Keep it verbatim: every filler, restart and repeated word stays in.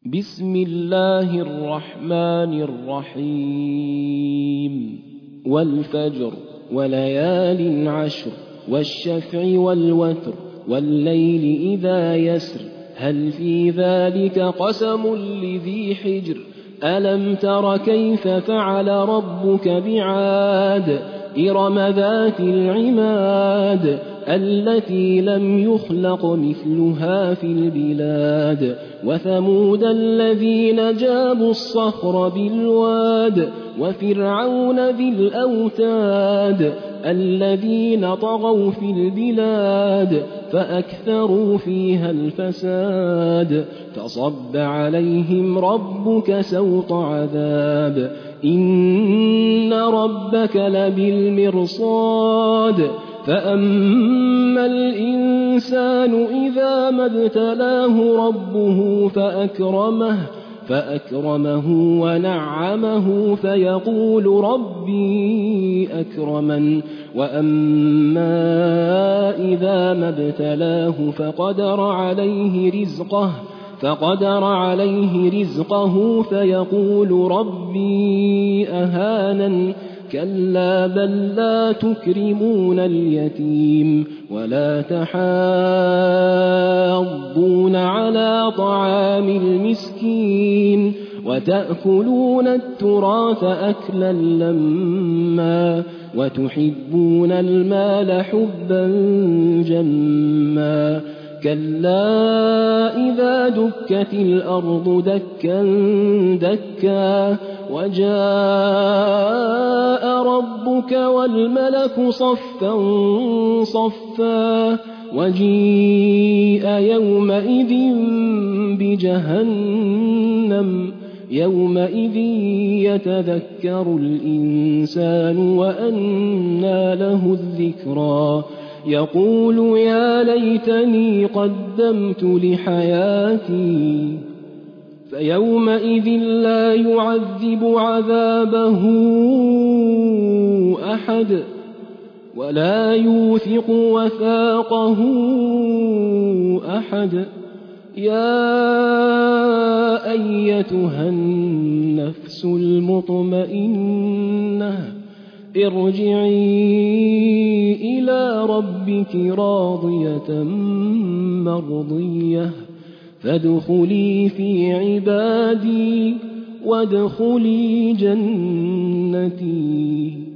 بسم الله الرحمن الرحيم والفجر وليال عشر والشفع والوتر والليل إذا يسر هل في ذلك قسم لذي حجر ألم تر كيف فعل ربك بعاد إرم ذات العماد التي لم يخلق مثلها في البلاد وثمود الذين جابوا الصخر بالواد وفرعون ذي الأوتاد الذين طغوا في البلاد فأكثروا فيها الفساد فصب عليهم ربك سوط عذاب إن ربك لبالمرصاد فأما الإنسان إذا ما ابتلاه ربه فأكرمه فأكرمه ونعمه فيقول ربي أكرمن وأما إذا ما ابتلاه فقدر عليه رزقه فقدر عليه رزقه فيقول ربي أهانن كلا بل لا تكرمون اليتيم ولا تحاضون على طعام المسكين وتأكلون التراث أكلا لما وتحبون المال حبا جما كلا إذا دكت الأرض دكا دكا وجاء ربك والملك صفا صفا وجيء يومئذ بجهنم يومئذ يتذكر الإنسان وأنى له الذكرى يقول يا ليتني قدمت لحياتي فيومئذ لا يعذب عذابه أحد ولا يوثق وثاقه أحد يا أيتها النفس المطمئنة ارجعي إلى ربك راضية مرضية فادخلي في عبادي وادخلي جنتي.